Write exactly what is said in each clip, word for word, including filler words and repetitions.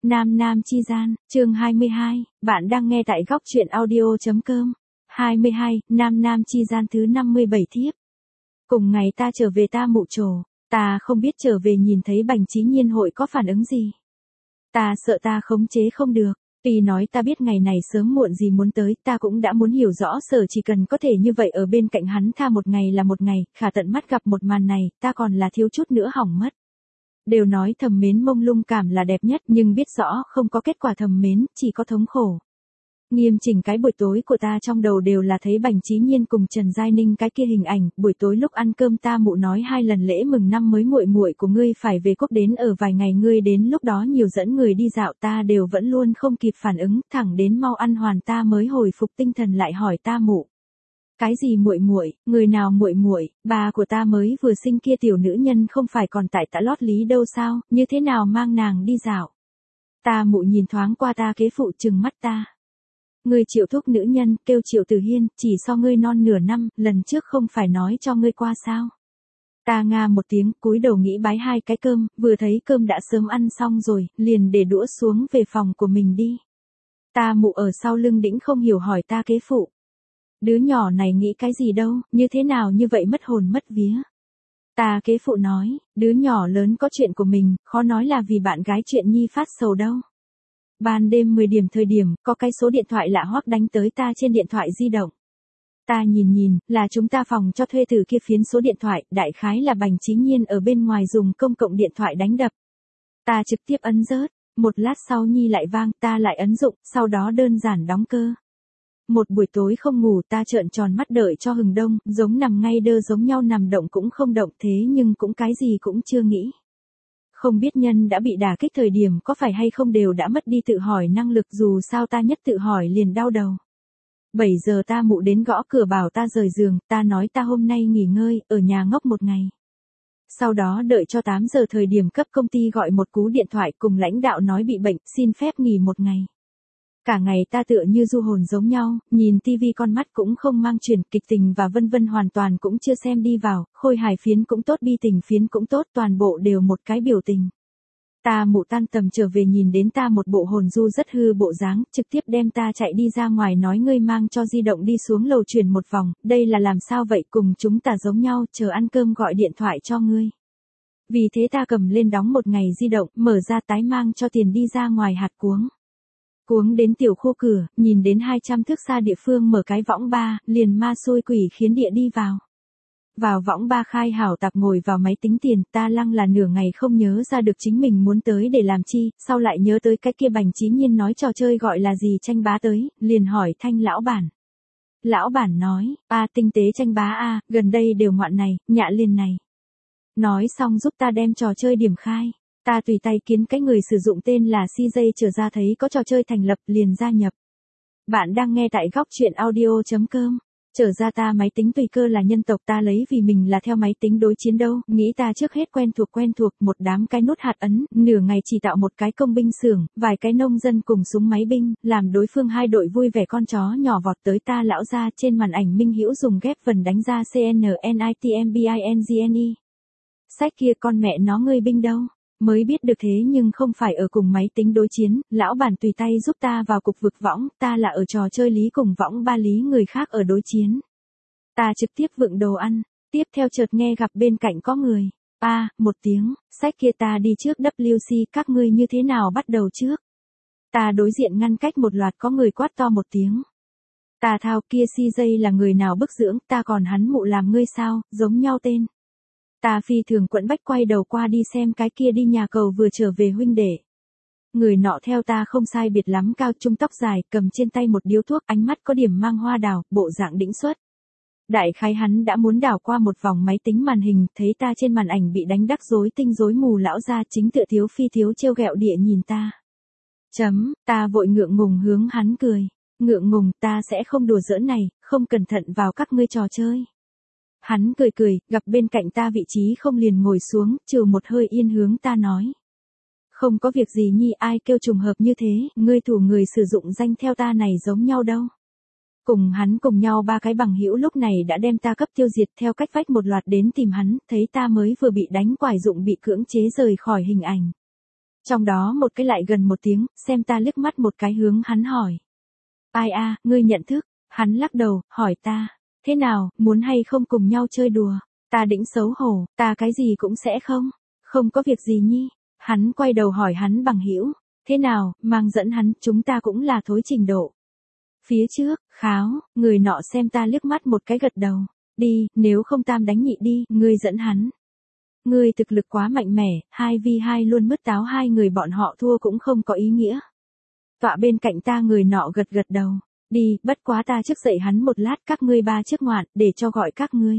Nam Nam Chi Gian, chương hai mươi hai, bạn đang nghe tại góc truyện audio.com. hai mươi hai, Nam Nam Chi Gian thứ năm mươi bảy thiếp. Cùng ngày ta trở về ta mụ trổ, ta không biết trở về nhìn thấy Bành Chí Nhiên hội có phản ứng gì. Ta sợ ta khống chế không được, tuy nói ta biết ngày này sớm muộn gì muốn tới, ta cũng đã muốn hiểu rõ Sở chỉ cần có thể như vậy ở bên cạnh hắn tha một ngày là một ngày, khả tận mắt gặp một màn này, ta còn là thiếu chút nữa hỏng mất. Đều nói thầm mến mông lung cảm là đẹp nhất nhưng biết rõ không có kết quả thầm mến, chỉ có thống khổ. Nghiêm chỉnh cái buổi tối của ta trong đầu đều là thấy Bành Chí Nhiên cùng Trần Giai Ninh cái kia hình ảnh, buổi tối lúc ăn cơm ta mụ nói hai lần lễ mừng năm mới muội muội của ngươi phải về quốc đến ở vài ngày, ngươi đến lúc đó nhiều dẫn người đi dạo, ta đều vẫn luôn không kịp phản ứng, thẳng đến mau ăn hoàn ta mới hồi phục tinh thần lại hỏi ta mụ. Cái gì muội muội, người nào muội muội, bà của ta mới vừa sinh kia tiểu nữ nhân không phải còn tại Tạ Lót Lý đâu sao, như thế nào mang nàng đi dạo. Ta mụ nhìn thoáng qua ta kế phụ trừng mắt ta. Ngươi Triệu thúc nữ nhân, kêu Triệu Tử Hiên, chỉ so ngươi non nửa năm, lần trước không phải nói cho ngươi qua sao. Ta nga một tiếng, cúi đầu nghĩ bái hai cái cơm, vừa thấy cơm đã sớm ăn xong rồi, liền để đũa xuống về phòng của mình đi. Ta mụ ở sau lưng đĩnh không hiểu hỏi ta kế phụ. Đứa nhỏ này nghĩ cái gì đâu, như thế nào như vậy mất hồn mất vía. Ta kế phụ nói, đứa nhỏ lớn có chuyện của mình, khó nói là vì bạn gái chuyện nhi phát sầu đâu. Ban đêm mười điểm thời điểm, có cái số điện thoại lạ hoắc đánh tới ta trên điện thoại di động. Ta nhìn nhìn, là chúng ta phòng cho thuê từ kia phiến số điện thoại, đại khái là Bành Chí Nhiên ở bên ngoài dùng công cộng điện thoại đánh đập. Ta trực tiếp ấn rớt, một lát sau nhi lại vang, ta lại ấn dụng, sau đó đơn giản đóng cơ. Một buổi tối không ngủ ta trợn tròn mắt đợi cho hừng đông, giống nằm ngay đơ giống nhau nằm động cũng không động thế nhưng cũng cái gì cũng chưa nghĩ. Không biết nhân đã bị đả kích thời điểm có phải hay không đều đã mất đi tự hỏi năng lực, dù sao ta nhất tự hỏi liền đau đầu. bảy giờ ta mụ đến gõ cửa bảo ta rời giường, ta nói ta hôm nay nghỉ ngơi, ở nhà ngốc một ngày. Sau đó đợi cho tám giờ thời điểm cấp công ty gọi một cú điện thoại cùng lãnh đạo nói bị bệnh, xin phép nghỉ một ngày. Cả ngày ta tựa như du hồn giống nhau, nhìn tivi con mắt cũng không mang chuyển, kịch tình và vân vân hoàn toàn cũng chưa xem đi vào, khôi hài phiến cũng tốt bi tình phiến cũng tốt, toàn bộ đều một cái biểu tình. Ta mụ tan tầm trở về nhìn đến ta một bộ hồn du rất hư bộ dáng, trực tiếp đem ta chạy đi ra ngoài nói ngươi mang cho di động đi xuống lầu chuyển một vòng, đây là làm sao vậy, cùng chúng ta giống nhau, chờ ăn cơm gọi điện thoại cho ngươi. Vì thế ta cầm lên đóng một ngày di động, mở ra tái mang cho tiền đi ra ngoài hạt cuống. Cuống đến tiểu khu cửa, nhìn đến hai trăm thước xa địa phương mở cái võng ba, liền ma xôi quỷ khiến địa đi vào. Vào võng ba khai hảo tạp ngồi vào máy tính tiền, ta lăng là nửa ngày không nhớ ra được chính mình muốn tới để làm chi, sau lại nhớ tới cái kia Bành Chí Nhiên nói trò chơi gọi là gì tranh bá tới, liền hỏi thanh lão bản. Lão bản nói, a tinh tế tranh bá a, gần đây đều ngoạn này, nhạ liền này. Nói xong giúp ta đem trò chơi điểm khai. Ta tùy tay kiến cái người sử dụng tên là xê gi trở ra thấy có trò chơi thành lập liền gia nhập. Bạn đang nghe tại góc truyện audio.com. Trở ra ta máy tính tùy cơ là nhân tộc ta lấy vì mình là theo máy tính đối chiến đâu, nghĩ ta trước hết quen thuộc quen thuộc một đám cái nút hạt ấn, nửa ngày chỉ tạo một cái công binh xưởng, vài cái nông dân cùng súng máy binh, làm đối phương hai đội vui vẻ con chó nhỏ vọt tới ta lão ra trên màn ảnh minh hữu dùng ghép vần đánh ra cnnitmbingene. Sách kia con mẹ nó ngươi binh đâu. Mới biết được thế nhưng không phải ở cùng máy tính đối chiến, lão bản tùy tay giúp ta vào cục vực võng, ta là ở trò chơi lý cùng võng ba lý người khác ở đối chiến. Ta trực tiếp vựng đồ ăn, tiếp theo chợt nghe gặp bên cạnh có người. A, à, một tiếng, sách kia ta đi trước W C, các ngươi như thế nào bắt đầu trước. Ta đối diện ngăn cách một loạt có người quát to một tiếng. Ta thao kia xê gi là người nào bức dưỡng, ta còn hắn mụ làm ngươi sao, giống nhau tên. Ta phi thường quẫn bách quay đầu qua đi xem cái kia đi nhà cầu vừa trở về huynh đệ. Người nọ theo ta không sai biệt lắm, cao trung tóc dài, cầm trên tay một điếu thuốc, ánh mắt có điểm mang hoa đào, bộ dạng đĩnh xuất. Đại khái hắn đã muốn đảo qua một vòng máy tính màn hình, thấy ta trên màn ảnh bị đánh đắc rối tinh rối mù lão ra chính tựa thiếu phi thiếu trêu ghẹo địa nhìn ta. Chấm, ta vội ngượng ngùng hướng hắn cười. Ngượng ngùng, ta sẽ không đùa giỡn này, không cẩn thận vào các ngươi trò chơi. Hắn cười cười, gặp bên cạnh ta vị trí không liền ngồi xuống, trừ một hơi yên hướng ta nói. Không có việc gì nhi, ai kêu trùng hợp như thế, ngươi thủ người sử dụng danh theo ta này giống nhau đâu. Cùng hắn cùng nhau ba cái bằng hữu lúc này đã đem ta cấp tiêu diệt theo cách vách một loạt đến tìm hắn, thấy ta mới vừa bị đánh quải dụng bị cưỡng chế rời khỏi hình ảnh. Trong đó một cái lại gần một tiếng, xem ta liếc mắt một cái hướng hắn hỏi. Ai a, ngươi nhận thức? Hắn lắc đầu, hỏi ta. Thế nào, muốn hay không cùng nhau chơi đùa? Ta đĩnh xấu hổ, ta cái gì cũng sẽ không. Không có việc gì nhi. Hắn quay đầu hỏi hắn bằng hữu. Thế nào, mang dẫn hắn, chúng ta cũng là thối trình độ. Phía trước, kháo, người nọ xem ta liếc mắt một cái gật đầu. Đi, nếu không tam đánh nhị đi, ngươi dẫn hắn. Ngươi thực lực quá mạnh mẽ, hai vi hai luôn mất táo hai người bọn họ thua cũng không có ý nghĩa. Tọa bên cạnh ta người nọ gật gật đầu. Đi, bất quá ta trước dậy hắn một lát các ngươi ba trước ngoạn, để cho gọi các ngươi.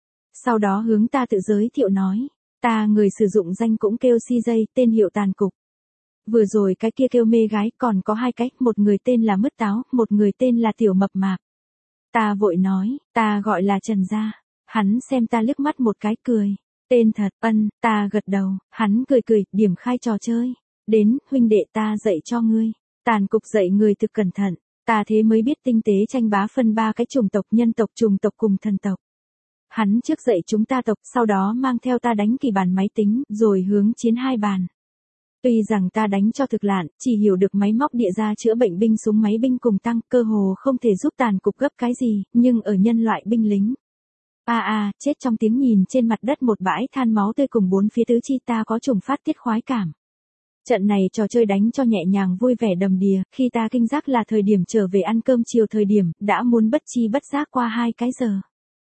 Sau đó hướng ta tự giới thiệu nói. Ta người sử dụng danh cũng kêu xê gi, tên hiệu Tàn Cục. Vừa rồi cái kia kêu mê gái, còn có hai cách, một người tên là Mứt Táo, một người tên là Tiểu Mập Mạp. Ta vội nói, ta gọi là Trần Gia. Hắn xem ta liếc mắt một cái cười. Tên thật, ân, ta gật đầu, hắn cười cười, điểm khai trò chơi. Đến, huynh đệ ta dạy cho ngươi. Tàn Cục dạy người thực cẩn thận. Ta thế mới biết tinh tế tranh bá phân ba cái chủng tộc, nhân tộc, trùng tộc cùng thần tộc. Hắn trước dạy chúng ta tộc, sau đó mang theo ta đánh kỳ bàn máy tính, rồi hướng chiến hai bàn. Tuy rằng ta đánh cho thực lạn, chỉ hiểu được máy móc địa ra chữa bệnh binh súng máy binh cùng tăng, cơ hồ không thể giúp Tàn Cục gấp cái gì, nhưng ở nhân loại binh lính. A a, chết trong tiếng nhìn trên mặt đất một bãi than máu tươi cùng bốn phía tứ chi ta có trùng phát tiết khoái cảm. Trận này trò chơi đánh cho nhẹ nhàng vui vẻ đầm đìa, khi ta kinh giác là thời điểm trở về ăn cơm chiều thời điểm, đã muốn bất chi bất giác qua hai cái giờ.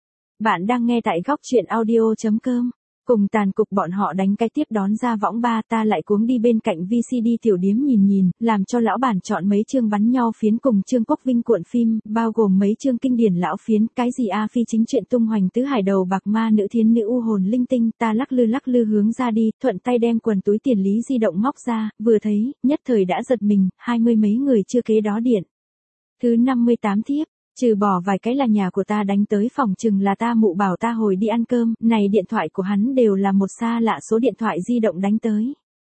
Bạn đang nghe tại góc truyện audio chấm com. Cùng Tàn Cục bọn họ đánh cái tiếp đón ra võng ba, ta lại cuống đi bên cạnh vê xê đê tiểu điếm nhìn nhìn, làm cho lão bản chọn mấy chương bắn nhau phiến cùng Trương Quốc Vinh cuộn phim, bao gồm mấy chương kinh điển lão phiến, cái gì a phi chính truyện tung hoành tứ hải đầu bạc ma nữ thiến nữ u hồn linh tinh, ta lắc lư lắc lư hướng ra đi, thuận tay đem quần túi tiền lý di động móc ra, vừa thấy, nhất thời đã giật mình, hai mươi mấy người chưa kế đó điện. Thứ năm mươi tám thiếp. Trừ bỏ vài cái là nhà của ta đánh tới, phòng chừng là ta mụ bảo ta hồi đi ăn cơm, này điện thoại của hắn đều là một xa lạ số điện thoại di động đánh tới.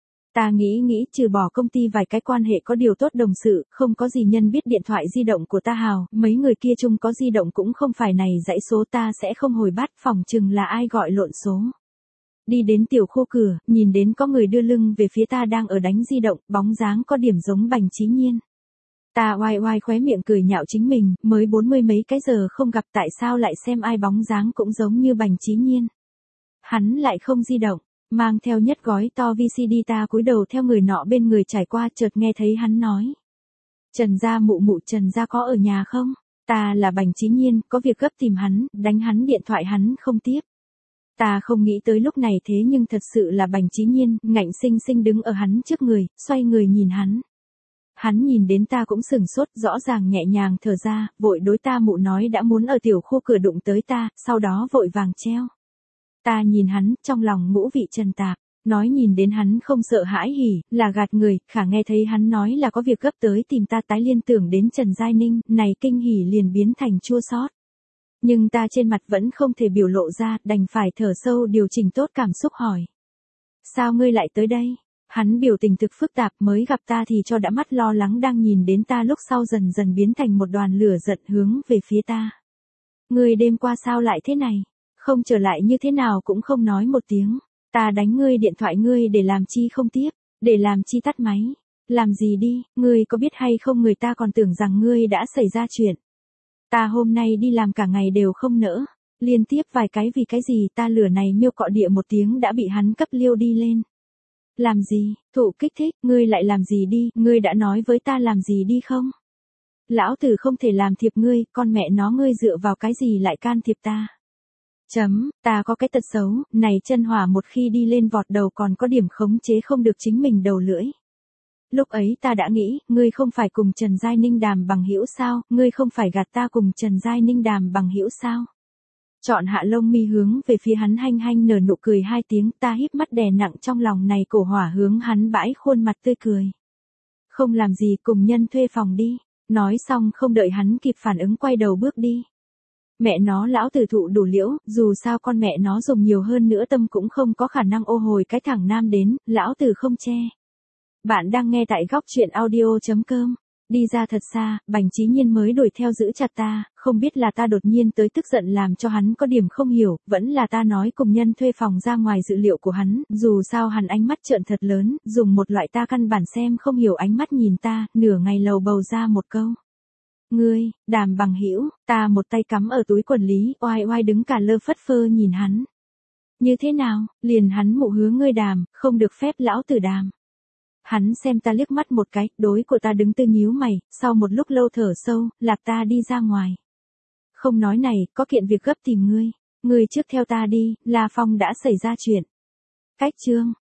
Ta nghĩ nghĩ, trừ bỏ công ty vài cái quan hệ có điều tốt đồng sự, không có gì nhân biết điện thoại di động của ta hào, mấy người kia chung có di động cũng không phải này dãy số, ta sẽ không hồi bắt, phòng chừng là ai gọi lộn số. Đi đến tiểu khu cửa, nhìn đến có người đưa lưng về phía ta đang ở đánh di động, bóng dáng có điểm giống Bành Chí Nhiên. Ta oai oai khóe miệng cười nhạo chính mình, mới bốn mươi mấy cái giờ không gặp, tại sao lại xem ai bóng dáng cũng giống như Bành Chí Nhiên. Hắn lại không di động, mang theo nhất gói to vê xê đê, ta cúi đầu theo người nọ bên người trải qua, chợt nghe thấy hắn nói. Trần Gia mụ mụ, Trần Gia có ở nhà không? Ta là Bành Chí Nhiên, có việc gấp tìm hắn, đánh hắn điện thoại hắn không tiếp. Ta không nghĩ tới lúc này thế nhưng thật sự là Bành Chí Nhiên, ngạnh sinh sinh đứng ở hắn trước người, xoay người nhìn hắn. Hắn nhìn đến ta cũng sừng sốt, rõ ràng nhẹ nhàng thở ra, vội đối ta mụ nói đã muốn ở tiểu khu cửa đụng tới ta, sau đó vội vàng treo. Ta nhìn hắn, trong lòng ngũ vị trần tạp, nói nhìn đến hắn không sợ hãi hỉ, là gạt người, khả nghe thấy hắn nói là có việc gấp tới tìm ta, tái liên tưởng đến Trần Giai Ninh, này kinh hỉ liền biến thành chua xót. Nhưng ta trên mặt vẫn không thể biểu lộ ra, đành phải thở sâu điều chỉnh tốt cảm xúc hỏi. Sao ngươi lại tới đây? Hắn biểu tình thực phức tạp, mới gặp ta thì cho đã mắt lo lắng, đang nhìn đến ta lúc sau dần dần biến thành một đoàn lửa giận hướng về phía ta. Ngươi đêm qua sao lại thế này? Không trở lại như thế nào cũng không nói một tiếng. Ta đánh ngươi điện thoại ngươi để làm chi không tiếp, để làm chi tắt máy. Làm gì đi, ngươi có biết hay không người ta còn tưởng rằng ngươi đã xảy ra chuyện. Ta hôm nay đi làm cả ngày đều không nỡ. Liên tiếp vài cái vì cái gì ta lửa này miêu cọ địa một tiếng đã bị hắn cấp liêu đi lên. Làm gì, thụ kích thích, ngươi lại làm gì đi, ngươi đã nói với ta làm gì đi không? Lão tử không thể làm thiệp ngươi, con mẹ nó ngươi dựa vào cái gì lại can thiệp ta? Chấm, ta có cái tật xấu, này chân hỏa một khi đi lên vọt đầu còn có điểm khống chế không được chính mình đầu lưỡi. Lúc ấy ta đã nghĩ, ngươi không phải cùng Trần Giai Ninh đàm bằng hữu sao, ngươi không phải gạt ta cùng Trần Giai Ninh đàm bằng hữu sao? Chọn hạ lông mi hướng về phía hắn hanh hanh nở nụ cười hai tiếng, ta híp mắt đè nặng trong lòng này cổ hỏa hướng hắn bãi khuôn mặt tươi cười. Không làm gì, cùng nhân thuê phòng đi. Nói xong không đợi hắn kịp phản ứng quay đầu bước đi. Mẹ nó lão tử thụ đủ liễu, dù sao con mẹ nó dùng nhiều hơn nữa tâm cũng không có khả năng ô hồi cái thằng nam đến, lão tử không che. Bạn đang nghe tại góc truyện audio chấm com. Đi ra thật xa, Bành Chí Nhiên mới đuổi theo giữ chặt ta, không biết là ta đột nhiên tới tức giận làm cho hắn có điểm không hiểu, vẫn là ta nói cùng nhân thuê phòng ra ngoài dự liệu của hắn, dù sao hắn ánh mắt trợn thật lớn, dùng một loại ta căn bản xem không hiểu ánh mắt nhìn ta, nửa ngày lầu bầu ra một câu. Ngươi, Đàm Bằng Hữu, ta một tay cắm ở túi quần lý, oai oai đứng cả lơ phất phơ nhìn hắn. Như thế nào, liền hắn mụ hứa ngươi Đàm, không được phép lão tử Đàm. Hắn xem ta liếc mắt một cái, đối của ta đứng tư nhíu mày, sau một lúc lâu thở sâu, lạc ta đi ra ngoài. Không nói này, có kiện việc gấp tìm ngươi. Ngươi trước theo ta đi, La Phong đã xảy ra chuyện. Cách chương.